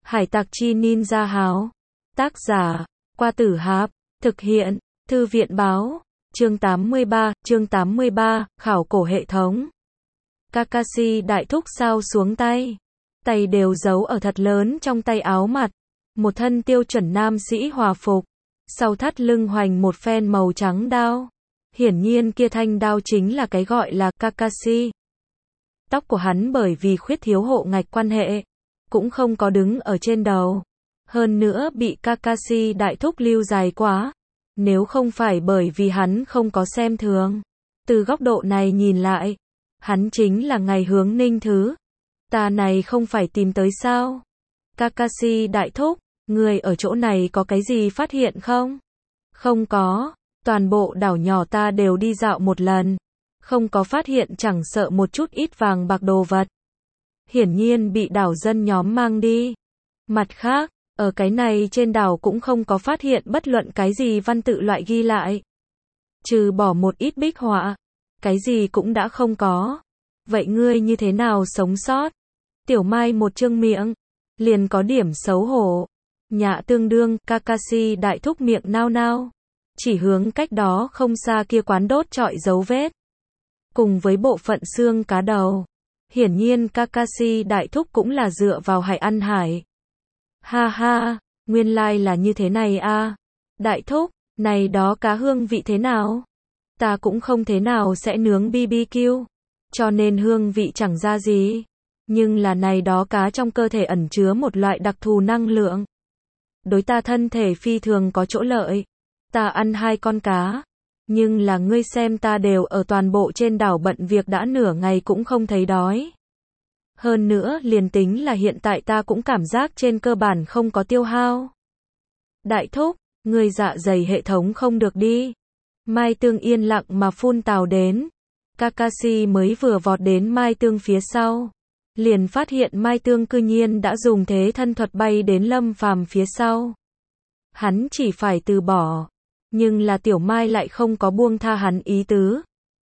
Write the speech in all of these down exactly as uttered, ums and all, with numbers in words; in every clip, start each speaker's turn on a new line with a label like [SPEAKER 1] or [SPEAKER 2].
[SPEAKER 1] Hải tặc chi ninja háo. Tác giả, Qua Tử Hạp. Thực hiện, Thư viện báo. Chương tám mươi ba, chương tám mươi ba, khảo cổ hệ thống. Kakashi đại thúc sao xuống tay. Tay đều giấu ở thật lớn trong tay áo mặt. Một thân tiêu chuẩn nam sĩ hòa phục. Sau thắt lưng hoành một phen màu trắng đao. Hiển nhiên kia thanh đao chính là cái gọi là Kakashi. Tóc của hắn bởi vì khuyết thiếu hộ ngạch quan hệ, cũng không có đứng ở trên đầu. Hơn nữa bị Kakashi đại thúc lưu dài quá. Nếu không phải bởi vì hắn không có xem thường. Từ góc độ này nhìn lại, hắn chính là ngày hướng ninh thứ. Ta này không phải tìm tới sao? Kakashi đại thúc, người ở chỗ này có cái gì phát hiện không? Không có, toàn bộ đảo nhỏ ta đều đi dạo một lần. Không có phát hiện chẳng sợ một chút ít vàng bạc đồ vật. Hiển nhiên bị đảo dân nhóm mang đi. Mặt khác, ở cái này trên đảo cũng không có phát hiện bất luận cái gì văn tự loại ghi lại. Trừ bỏ một ít bích họa, cái gì cũng đã không có. Vậy ngươi như thế nào sống sót? Tiểu Mai một trương miệng, liền có điểm xấu hổ. Nhạ tương đương, Kakashi đại thúc miệng nao nao. Chỉ hướng cách đó không xa kia quán đốt trọi dấu vết. Cùng với bộ phận xương cá đầu. Hiển nhiên Kakashi đại thúc cũng là dựa vào hải ăn hải. Ha ha, nguyên lai là như thế này a. Đại thúc, này đó cá hương vị thế nào? Ta cũng không thế nào sẽ nướng bê bê kiu, cho nên hương vị chẳng ra gì. Nhưng là này đó cá trong cơ thể ẩn chứa một loại đặc thù năng lượng. Đối ta thân thể phi thường có chỗ lợi. Ta ăn hai con cá. Nhưng là ngươi xem ta đều ở toàn bộ trên đảo bận việc đã nửa ngày cũng không thấy đói. Hơn nữa liền tính là hiện tại ta cũng cảm giác trên cơ bản không có tiêu hao. Đại thúc, ngươi dạ dày hệ thống không được đi. Mai Tương yên lặng mà phun tào đến. Kakashi mới vừa vọt đến Mai Tương phía sau. Liền phát hiện Mai Tương cư nhiên đã dùng thế thân thuật bay đến Lâm Phàm phía sau. Hắn chỉ phải từ bỏ. Nhưng là Tiểu Mai lại không có buông tha hắn ý tứ.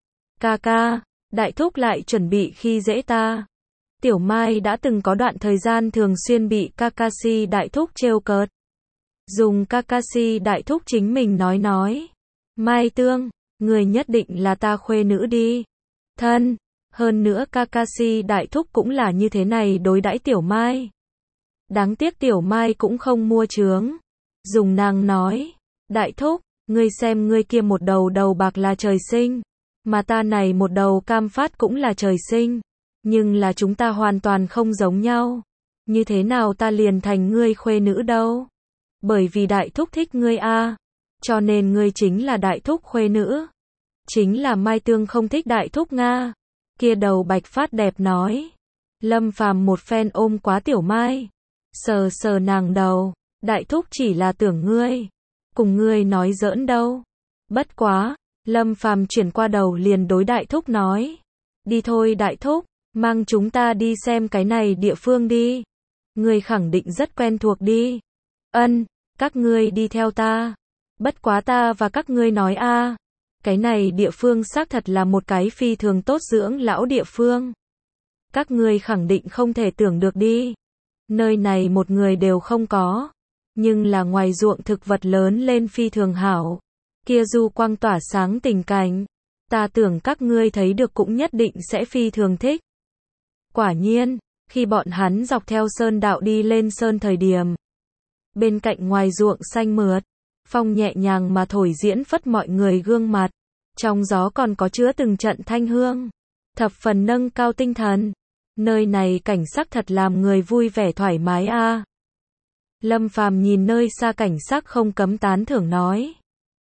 [SPEAKER 1] Kaka, đại thúc lại chuẩn bị khi dễ ta. Tiểu Mai đã từng có đoạn thời gian thường xuyên bị Kakashi đại thúc trêu cợt. Dùng Kakashi đại thúc chính mình nói nói. Mai Tương, người nhất định là ta khuê nữ đi. Thân, hơn nữa Kakashi đại thúc cũng là như thế này đối đãi Tiểu Mai. Đáng tiếc Tiểu Mai cũng không mua chướng. Dùng nàng nói, đại thúc, ngươi xem ngươi kia một đầu đầu bạc là trời sinh. Mà ta này một đầu cam phát cũng là trời sinh. Nhưng là chúng ta hoàn toàn không giống nhau. Như thế nào ta liền thành ngươi khuê nữ đâu? Bởi vì đại thúc thích ngươi a, cho nên ngươi chính là đại thúc khuê nữ. Chính là Mai Tương không thích đại thúc Nga. Kia đầu bạch phát đẹp nói. Lâm Phàm một phen ôm quá Tiểu Mai. Sờ sờ nàng đầu. Đại thúc chỉ là tưởng ngươi. Cùng ngươi nói giỡn đâu. Bất quá. Lâm Phàm chuyển qua đầu liền đối đại thúc nói. Đi thôi đại thúc. Mang chúng ta đi xem cái này địa phương đi. Ngươi khẳng định rất quen thuộc đi. Ân, các ngươi đi theo ta. Bất quá ta và các ngươi nói a, cái này địa phương xác thật là một cái phi thường tốt dưỡng lão địa phương. Các ngươi khẳng định không thể tưởng được đi. Nơi này một người đều không có. Nhưng là ngoài ruộng thực vật lớn lên phi thường hảo. Kia du quang tỏa sáng tình cảnh. Ta tưởng các ngươi thấy được cũng nhất định sẽ phi thường thích. Quả nhiên, khi bọn hắn dọc theo sơn đạo đi lên sơn thời điểm. Bên cạnh ngoài ruộng xanh mượt, phong nhẹ nhàng mà thổi diễn phất mọi người gương mặt. Trong gió còn có chứa từng trận thanh hương. Thập phần nâng cao tinh thần. Nơi này cảnh sắc thật làm người vui vẻ thoải mái a. Lâm Phàm nhìn nơi xa cảnh sắc không cấm tán thưởng nói.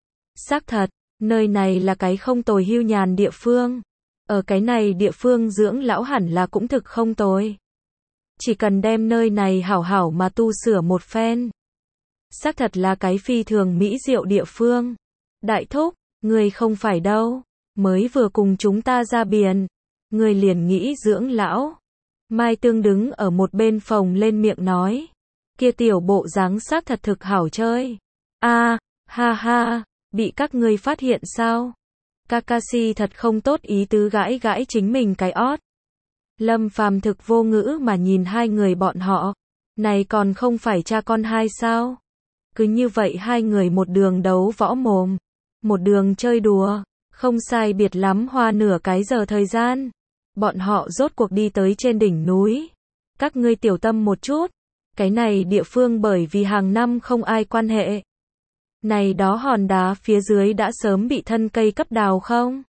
[SPEAKER 1] Xác thật, nơi này là cái không tồi hưu nhàn địa phương. Ở cái này địa phương dưỡng lão hẳn là cũng thực không tồi. Chỉ cần đem nơi này hảo hảo mà tu sửa một phen. Xác thật là cái phi thường mỹ diệu địa phương. Đại thúc, người không phải đâu. Mới vừa cùng chúng ta ra biển. Người liền nghĩ dưỡng lão. Mai Tương đứng ở một bên phòng lên miệng nói. Kia tiểu bộ dáng xác thật thực hảo chơi. A, ha ha, bị các ngươi phát hiện sao? Kakashi thật không tốt ý tứ gãi gãi chính mình cái ót. Lâm Phàm thực vô ngữ mà nhìn hai người bọn họ. Này còn không phải cha con hai sao? Cứ như vậy hai người một đường đấu võ mồm, một đường chơi đùa, không sai biệt lắm hoa nửa cái giờ thời gian. Bọn họ rốt cuộc đi tới trên đỉnh núi. Các ngươi tiểu tâm một chút. Cái này địa phương bởi vì hàng năm không ai quan hệ. Này đó hòn đá phía dưới đã sớm bị thân cây cấp đào không?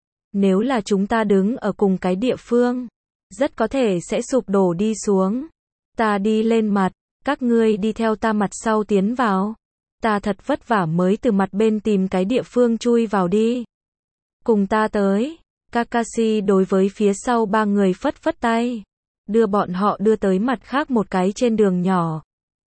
[SPEAKER 1] Nếu là chúng ta đứng ở cùng cái địa phương, rất có thể sẽ sụp đổ đi xuống. Ta đi lên mặt, các ngươi đi theo ta mặt sau tiến vào. Ta thật vất vả mới từ mặt bên tìm cái địa phương chui vào đi. Cùng ta tới. Kakashi đối với phía sau ba người phất phất tay, đưa bọn họ đưa tới mặt khác một cái trên đường nhỏ.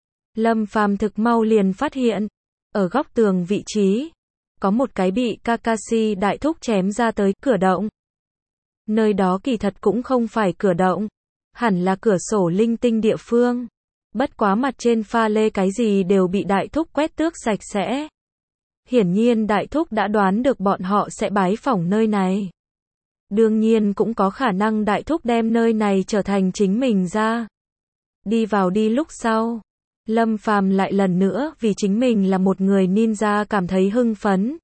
[SPEAKER 1] Lâm Phàm thực mau liền phát hiện, ở góc tường vị trí, có một cái bị Kakashi đại thúc chém ra tới cửa động. Nơi đó kỳ thật cũng không phải cửa động, hẳn là cửa sổ linh tinh địa phương. Bất quá mặt trên pha lê cái gì đều bị đại thúc quét tước sạch sẽ. Hiển nhiên đại thúc đã đoán được bọn họ sẽ bái phỏng nơi này. Đương nhiên cũng có khả năng đại thúc đem nơi này trở thành chính mình ra. Đi vào đi lúc sau. Lâm Phàm lại lần nữa vì chính mình là một người ninja cảm thấy hưng phấn.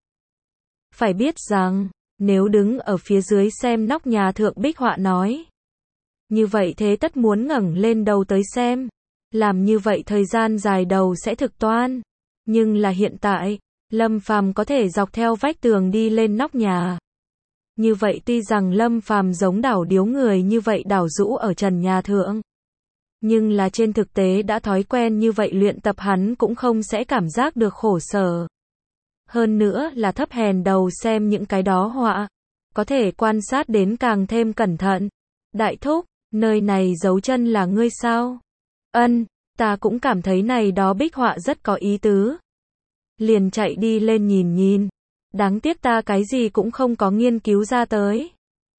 [SPEAKER 1] Phải biết rằng, nếu đứng ở phía dưới xem nóc nhà thượng bích họa nói. Như vậy thế tất muốn ngẩng lên đầu tới xem. Làm như vậy thời gian dài đầu sẽ thực toan. Nhưng là hiện tại, Lâm Phàm có thể dọc theo vách tường đi lên nóc nhà. Như vậy tuy rằng Lâm Phàm giống đảo điếu người như vậy đảo rũ ở trần nhà thượng. Nhưng là trên thực tế đã thói quen như vậy luyện tập hắn cũng không sẽ cảm giác được khổ sở. Hơn nữa là thấp hèn đầu xem những cái đó họa. Có thể quan sát đến càng thêm cẩn thận. Đại thúc, nơi này dấu chân là ngươi sao? Ân, ta cũng cảm thấy này đó bích họa rất có ý tứ. Liền chạy đi lên nhìn nhìn. Đáng tiếc ta cái gì cũng không có nghiên cứu ra tới.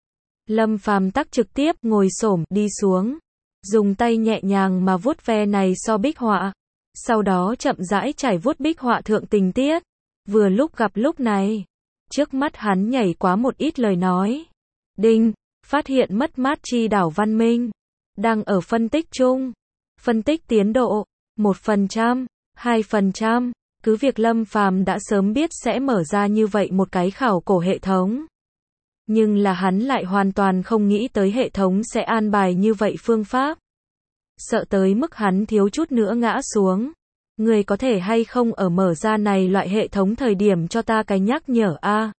[SPEAKER 1] Lâm Phàm tắc trực tiếp ngồi xổm đi xuống, dùng tay nhẹ nhàng mà vuốt ve này so bích họa, sau đó chậm rãi trải vuốt bích họa thượng tình tiết. Vừa lúc gặp lúc này, trước mắt hắn nhảy quá một ít lời nói. Đinh, phát hiện mất mát chi đảo văn minh, đang ở phân tích chung, phân tích tiến độ, một phần trăm, hai phần trăm. Cứ việc Lâm Phàm đã sớm biết sẽ mở ra như vậy một cái khảo cổ hệ thống. Nhưng là hắn lại hoàn toàn không nghĩ tới hệ thống sẽ an bài như vậy phương pháp. Sợ tới mức hắn thiếu chút nữa ngã xuống. Người có thể hay không ở mở ra này loại hệ thống thời điểm cho ta cái nhắc nhở a.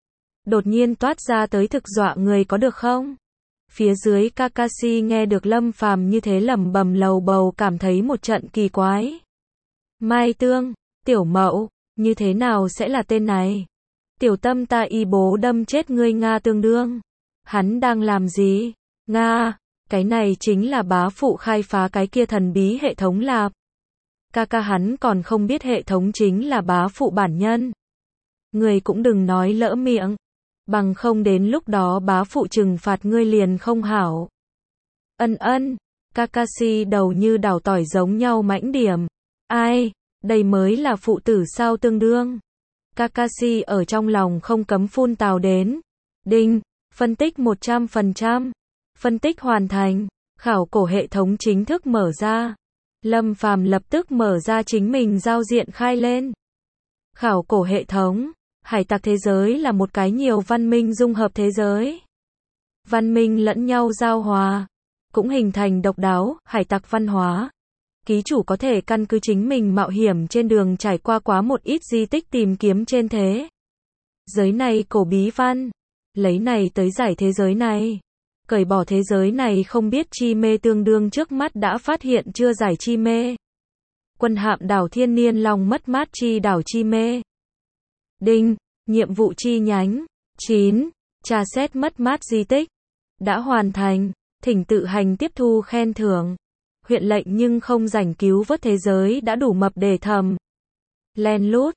[SPEAKER 1] Đột nhiên toát ra tới thực dọa người có được không? Phía dưới Kakashi nghe được Lâm Phàm như thế lẩm bẩm lầu bầu cảm thấy một trận kỳ quái. Mai Tương, tiểu mậu, như thế nào sẽ là tên này? Tiểu tâm ta y bố đâm chết ngươi Nga tương đương. Hắn đang làm gì? Nga, cái này chính là bá phụ khai phá cái kia thần bí hệ thống lạp. Ca ca hắn còn không biết hệ thống chính là bá phụ bản nhân. Ngươi cũng đừng nói lỡ miệng. Bằng không đến lúc đó bá phụ trừng phạt ngươi liền không hảo. Ân ân, Kakashi đầu như đảo tỏi giống nhau mãnh điểm. Ai, đây mới là phụ tử sao tương đương. Kakashi ở trong lòng không cấm phun tào đến. Đinh, phân tích một trăm phần trăm. Phân tích hoàn thành, khảo cổ hệ thống chính thức mở ra. Lâm Phàm lập tức mở ra chính mình giao diện khai lên. Khảo cổ hệ thống, hải tặc thế giới là một cái nhiều văn minh dung hợp thế giới. Văn minh lẫn nhau giao hòa, cũng hình thành độc đáo, hải tặc văn hóa. Ký chủ có thể căn cứ chính mình mạo hiểm trên đường trải qua quá một ít di tích tìm kiếm trên thế giới này cổ bí văn, lấy này tới giải thế giới này. Cởi bỏ thế giới này không biết chi mê tương đương trước mắt đã phát hiện chưa giải chi mê. Quân hạm đảo thiên niên long mất mát chi đảo chi mê. Đinh, nhiệm vụ chi nhánh. chín. Tra xét mất mát di tích. Đã hoàn thành, thỉnh tự hành tiếp thu khen thưởng. Huyện lệnh nhưng không rảnh cứu vớt thế giới đã đủ mập để thầm. Len lút,